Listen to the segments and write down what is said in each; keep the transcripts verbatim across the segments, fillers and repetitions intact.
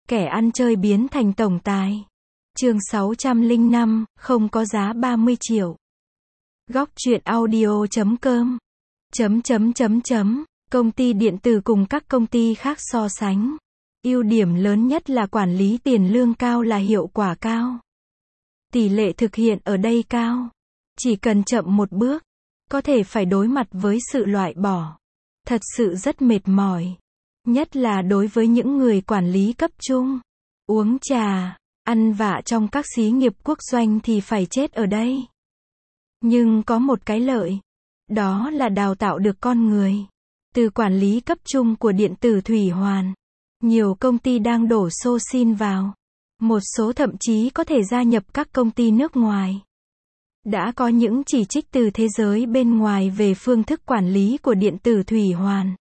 Kẻ ăn chơi biến thành tổng tài. Chương sáu trăm lẻ năm, không có giá ba mươi triệu. Góc truyện audio chấm com. Chấm chấm chấm chấm. Công ty điện tử cùng các công ty khác so sánh. Ưu điểm lớn nhất là quản lý tiền lương cao là hiệu quả cao. Tỷ lệ thực hiện ở đây cao. Chỉ cần chậm một bước, có thể phải đối mặt với sự loại bỏ. Thật sự rất mệt mỏi. Nhất là đối với những người quản lý cấp trung. Uống trà, ăn vạ trong các xí nghiệp quốc doanh thì phải chết ở đây. Nhưng có một cái lợi. Đó là đào tạo được con người. Từ quản lý cấp trung của điện tử Thủy Hoàn, nhiều công ty đang đổ xô xin vào. Một số thậm chí có thể gia nhập các công ty nước ngoài. Đã có những chỉ trích từ thế giới bên ngoài về phương thức quản lý của điện tử Thủy Hoàn.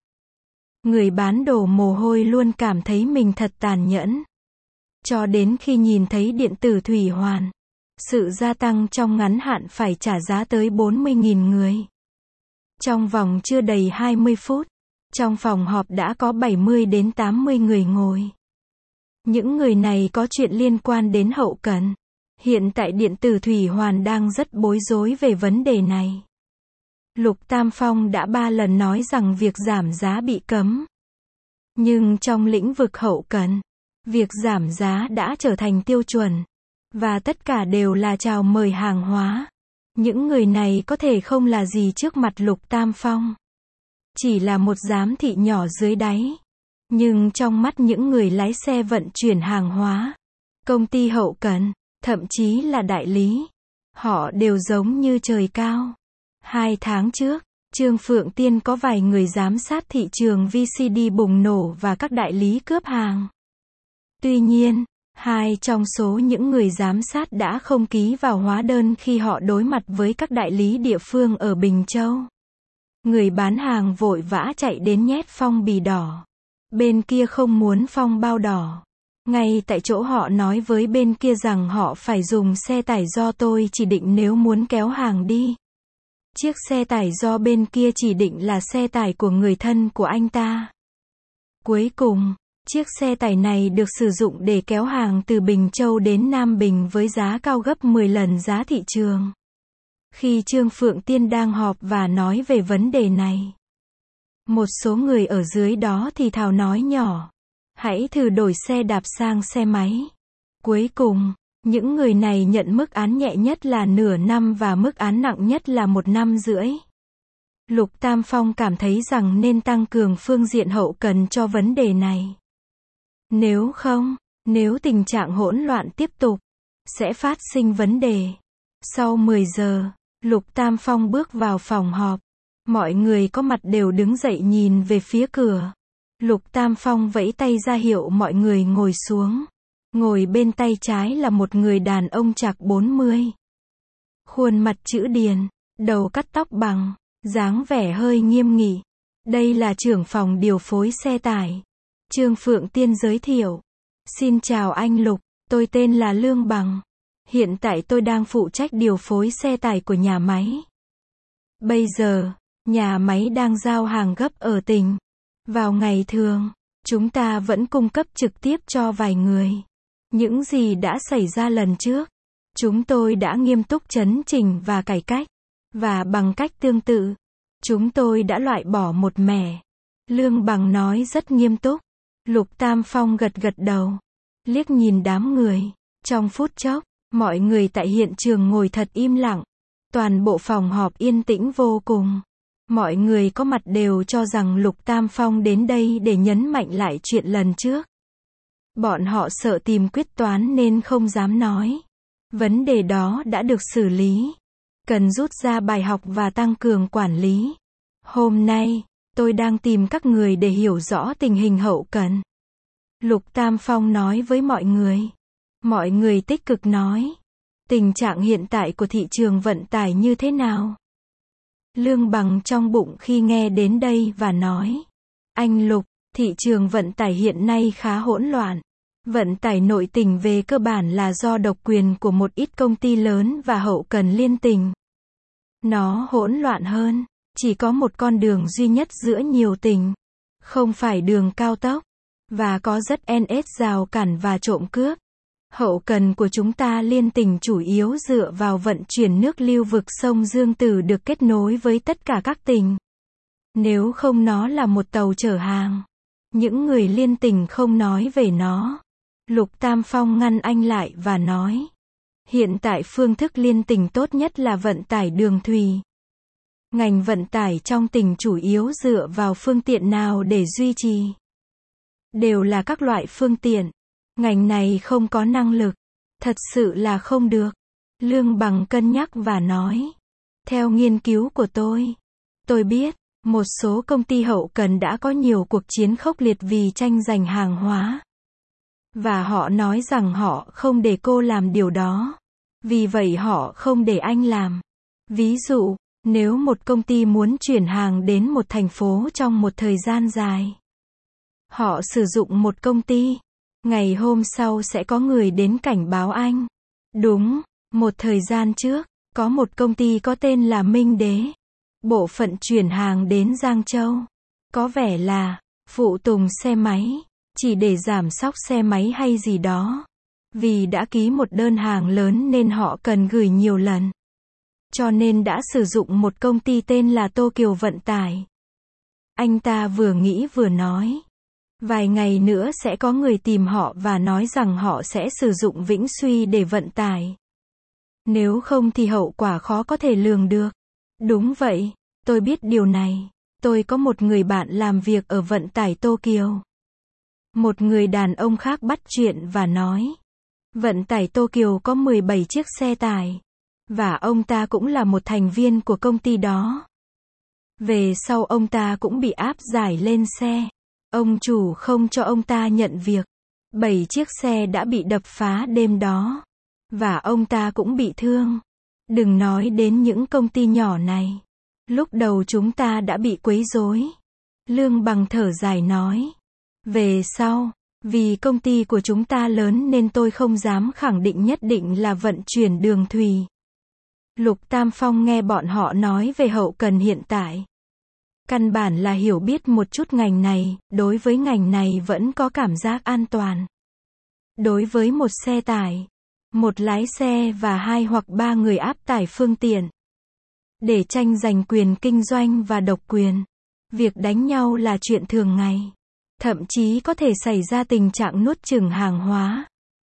Người bán đổ mồ hôi luôn cảm thấy mình thật tàn nhẫn. Cho đến khi nhìn thấy điện tử Thủy Hoàn, sự gia tăng trong ngắn hạn phải trả giá tới bốn mươi nghìn người. Trong vòng chưa đầy hai mươi phút, trong phòng họp đã có bảy mươi đến tám mươi người ngồi. Những người này có chuyện liên quan đến hậu cần. Hiện tại điện tử Thủy Hoàn đang rất bối rối về vấn đề này. Lục Tam Phong đã ba lần nói rằng việc giảm giá bị cấm. Nhưng trong lĩnh vực hậu cần, việc giảm giá đã trở thành tiêu chuẩn. Và tất cả đều là chào mời hàng hóa. Những người này có thể không là gì trước mặt Lục Tam Phong. Chỉ là một giám thị nhỏ dưới đáy. Nhưng trong mắt những người lái xe vận chuyển hàng hóa, công ty hậu cần, thậm chí là đại lý, họ đều giống như trời cao. Hai tháng trước, Trương Phượng Tiên có vài người giám sát thị trường vê xê đê bùng nổ và các đại lý cướp hàng. Tuy nhiên, hai trong số những người giám sát đã không ký vào hóa đơn khi họ đối mặt với các đại lý địa phương ở Bình Châu. Người bán hàng vội vã chạy đến nhét phong bì đỏ. Bên kia không muốn phong bao đỏ. Ngay tại chỗ họ nói với bên kia rằng họ phải dùng xe tải do tôi chỉ định nếu muốn kéo hàng đi. Chiếc xe tải do bên kia chỉ định là xe tải của người thân của anh ta. Cuối cùng, chiếc xe tải này được sử dụng để kéo hàng từ Bình Châu đến Nam Bình với giá cao gấp mười lần giá thị trường. Khi Trương Phượng Tiên đang họp và nói về vấn đề này, một số người ở dưới đó thì thào nói nhỏ, hãy thử đổi xe đạp sang xe máy. Cuối cùng, những người này nhận mức án nhẹ nhất là nửa năm và mức án nặng nhất là một năm rưỡi. Lục Tam Phong cảm thấy rằng nên tăng cường phương diện hậu cần cho vấn đề này. Nếu không, nếu tình trạng hỗn loạn tiếp tục, sẽ phát sinh vấn đề. Sau mười giờ, Lục Tam Phong bước vào phòng họp. Mọi người có mặt đều đứng dậy nhìn về phía cửa. Lục Tam Phong vẫy tay ra hiệu mọi người ngồi xuống. Ngồi bên tay trái là một người đàn ông chạc bốn mươi. Khuôn mặt chữ điền, đầu cắt tóc bằng, dáng vẻ hơi nghiêm nghị. Đây là trưởng phòng điều phối xe tải. Trương Phượng Tiên giới thiệu. Xin chào anh Lục, tôi tên là Lương Bằng. Hiện tại tôi đang phụ trách điều phối xe tải của nhà máy. Bây giờ, nhà máy đang giao hàng gấp ở tỉnh. Vào ngày thường, chúng ta vẫn cung cấp trực tiếp cho vài người. Những gì đã xảy ra lần trước, chúng tôi đã nghiêm túc chấn chỉnh và cải cách. Và bằng cách tương tự, chúng tôi đã loại bỏ một mẻ. Lương Bằng nói rất nghiêm túc. Lục Tam Phong gật gật đầu. Liếc nhìn đám người. Trong phút chốc, mọi người tại hiện trường ngồi thật im lặng. Toàn bộ phòng họp yên tĩnh vô cùng. Mọi người có mặt đều cho rằng Lục Tam Phong đến đây để nhấn mạnh lại chuyện lần trước. Bọn họ sợ tìm quyết toán nên không dám nói. Vấn đề đó đã được xử lý. Cần rút ra bài học và tăng cường quản lý. Hôm nay, tôi đang tìm các người để hiểu rõ tình hình hậu cần. Lục Tam Phong nói với mọi người. Mọi người tích cực nói. Tình trạng hiện tại của thị trường vận tải như thế nào? Lương Bằng trong bụng khi nghe đến đây và nói. Anh Lục, thị trường vận tải hiện nay khá hỗn loạn. Vận tải nội tỉnh về cơ bản là do độc quyền của một ít công ty lớn và hậu cần liên tỉnh. Nó hỗn loạn hơn, chỉ có một con đường duy nhất giữa nhiều tỉnh. Không phải đường cao tốc. Và có rất ns rào cản và trộm cướp. Hậu cần của chúng ta liên tỉnh chủ yếu dựa vào vận chuyển nước lưu vực sông Dương Tử được kết nối với tất cả các tỉnh. Nếu không nó là một tàu chở hàng. Những người liên tỉnh không nói về nó. Lục Tam Phong ngăn anh lại và nói. Hiện tại phương thức liên tỉnh tốt nhất là vận tải đường thủy. Ngành vận tải trong tỉnh chủ yếu dựa vào phương tiện nào để duy trì? Đều là các loại phương tiện. Ngành này không có năng lực. Thật sự là không được. Lương Bằng cân nhắc và nói. Theo nghiên cứu của tôi, tôi biết, một số công ty hậu cần đã có nhiều cuộc chiến khốc liệt vì tranh giành hàng hóa. Và họ nói rằng họ không để cô làm điều đó. Vì vậy họ không để anh làm. Ví dụ, nếu một công ty muốn chuyển hàng đến một thành phố trong một thời gian dài, họ sử dụng một công ty. Ngày hôm sau sẽ có người đến cảnh báo anh. Đúng, một thời gian trước, có một công ty có tên là Minh Đế. Bộ phận chuyển hàng đến Giang Châu. Có vẻ là phụ tùng xe máy, chỉ để giảm xóc xe máy hay gì đó. Vì đã ký một đơn hàng lớn nên họ cần gửi nhiều lần. Cho nên đã sử dụng một công ty tên là Tô Kiều Vận Tải. Anh ta vừa nghĩ vừa nói. Vài ngày nữa sẽ có người tìm họ và nói rằng họ sẽ sử dụng Vĩnh Suy để vận tải. Nếu không thì hậu quả khó có thể lường được. Đúng vậy, tôi biết điều này. Tôi có một người bạn làm việc ở vận tải Tô Kiều. Một người đàn ông khác bắt chuyện và nói. Vận tải Tô Kiều có mười bảy chiếc xe tải. Và ông ta cũng là một thành viên của công ty đó. Về sau ông ta cũng bị áp giải lên xe. Ông chủ không cho ông ta nhận việc. Bảy chiếc xe đã bị đập phá đêm đó. Và ông ta cũng bị thương. Đừng nói đến những công ty nhỏ này. Lúc đầu chúng ta đã bị quấy rối. Lương Bằng thở dài nói. Về sau, vì công ty của chúng ta lớn nên tôi không dám khẳng định nhất định là vận chuyển đường thủy. Lục Tam Phong nghe bọn họ nói về hậu cần hiện tại. Căn bản là hiểu biết một chút ngành này, đối với ngành này vẫn có cảm giác an toàn. Đối với một xe tải, một lái xe và hai hoặc ba người áp tải phương tiện. Để tranh giành quyền kinh doanh và độc quyền. Việc đánh nhau là chuyện thường ngày. Thậm chí có thể xảy ra tình trạng nuốt chửng hàng hóa.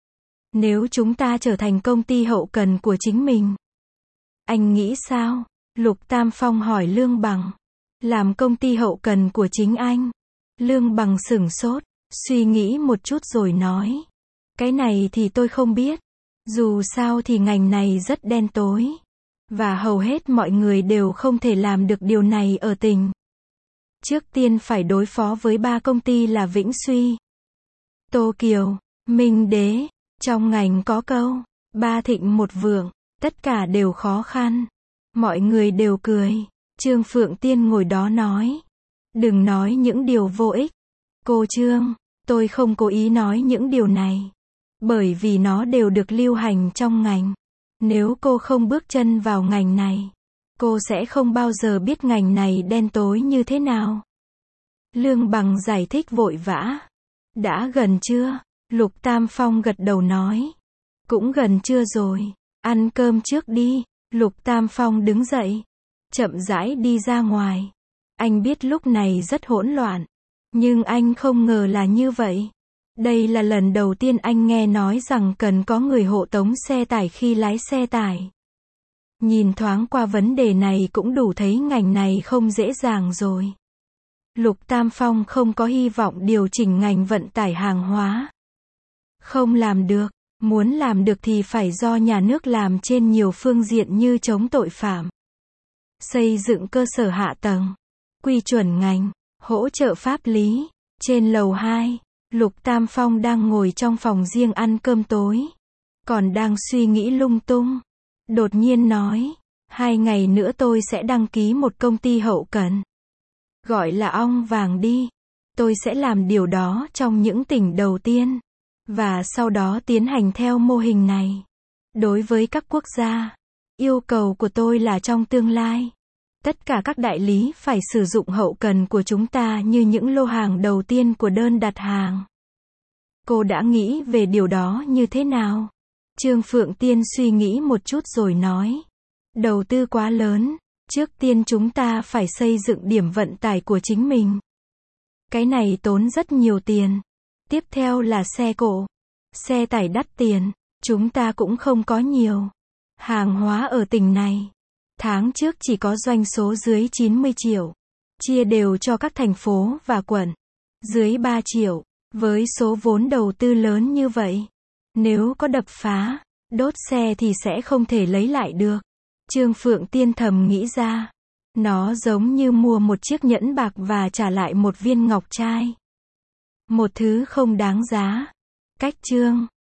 Nếu chúng ta trở thành công ty hậu cần của chính mình. Anh nghĩ sao? Lục Tam Phong hỏi Lương Bằng. Làm công ty hậu cần của chính anh. Lương Bằng sửng sốt, suy nghĩ một chút rồi nói. Cái này thì tôi không biết. Dù sao thì ngành này rất đen tối. Và hầu hết mọi người đều không thể làm được điều này ở tỉnh. Trước tiên phải đối phó với ba công ty là Vĩnh Suy, Tô Kiều, Minh Đế. Trong ngành có câu, ba thịnh một vượng, tất cả đều khó khăn. Mọi người đều cười. Trương Phượng Tiên ngồi đó nói. Đừng nói những điều vô ích. Cô Trương, tôi không cố ý nói những điều này. Bởi vì nó đều được lưu hành trong ngành. Nếu cô không bước chân vào ngành này, cô sẽ không bao giờ biết ngành này đen tối như thế nào. Lương Bằng giải thích vội vã. Đã gần chưa? Lục Tam Phong gật đầu nói. Cũng gần chưa rồi. Ăn cơm trước đi. Lục Tam Phong đứng dậy. Chậm rãi đi ra ngoài. Anh biết lúc này rất hỗn loạn. Nhưng anh không ngờ là như vậy. Đây là lần đầu tiên anh nghe nói rằng cần có người hộ tống xe tải khi lái xe tải. Nhìn thoáng qua vấn đề này cũng đủ thấy ngành này không dễ dàng rồi. Lục Tam Phong không có hy vọng điều chỉnh ngành vận tải hàng hóa. Không làm được. Muốn làm được thì phải do nhà nước làm trên nhiều phương diện như chống tội phạm, xây dựng cơ sở hạ tầng, quy chuẩn ngành, hỗ trợ pháp lý. Trên lầu hai, Lục Tam Phong đang ngồi trong phòng riêng ăn cơm tối. Còn đang suy nghĩ lung tung. Đột nhiên nói, hai ngày nữa tôi sẽ đăng ký một công ty hậu cần. Gọi là Ong Vàng đi. Tôi sẽ làm điều đó trong những tỉnh đầu tiên. Và sau đó tiến hành theo mô hình này. Đối với các quốc gia, yêu cầu của tôi là trong tương lai, tất cả các đại lý phải sử dụng hậu cần của chúng ta như những lô hàng đầu tiên của đơn đặt hàng. Cô đã nghĩ về điều đó như thế nào? Trương Phượng Tiên suy nghĩ một chút rồi nói. Đầu tư quá lớn. Trước tiên chúng ta phải xây dựng điểm vận tải của chính mình. Cái này tốn rất nhiều tiền. Tiếp theo là xe cộ. Xe tải đắt tiền. Chúng ta cũng không có nhiều hàng hóa ở tỉnh này. Tháng trước chỉ có doanh số dưới chín mươi triệu. Chia đều cho các thành phố và quận. Dưới ba triệu. Với số vốn đầu tư lớn như vậy, nếu có đập phá, đốt xe thì sẽ không thể lấy lại được. Trương Phượng Tiên thầm nghĩ ra. Nó giống như mua một chiếc nhẫn bạc và trả lại một viên ngọc trai. Một thứ không đáng giá. Cách chương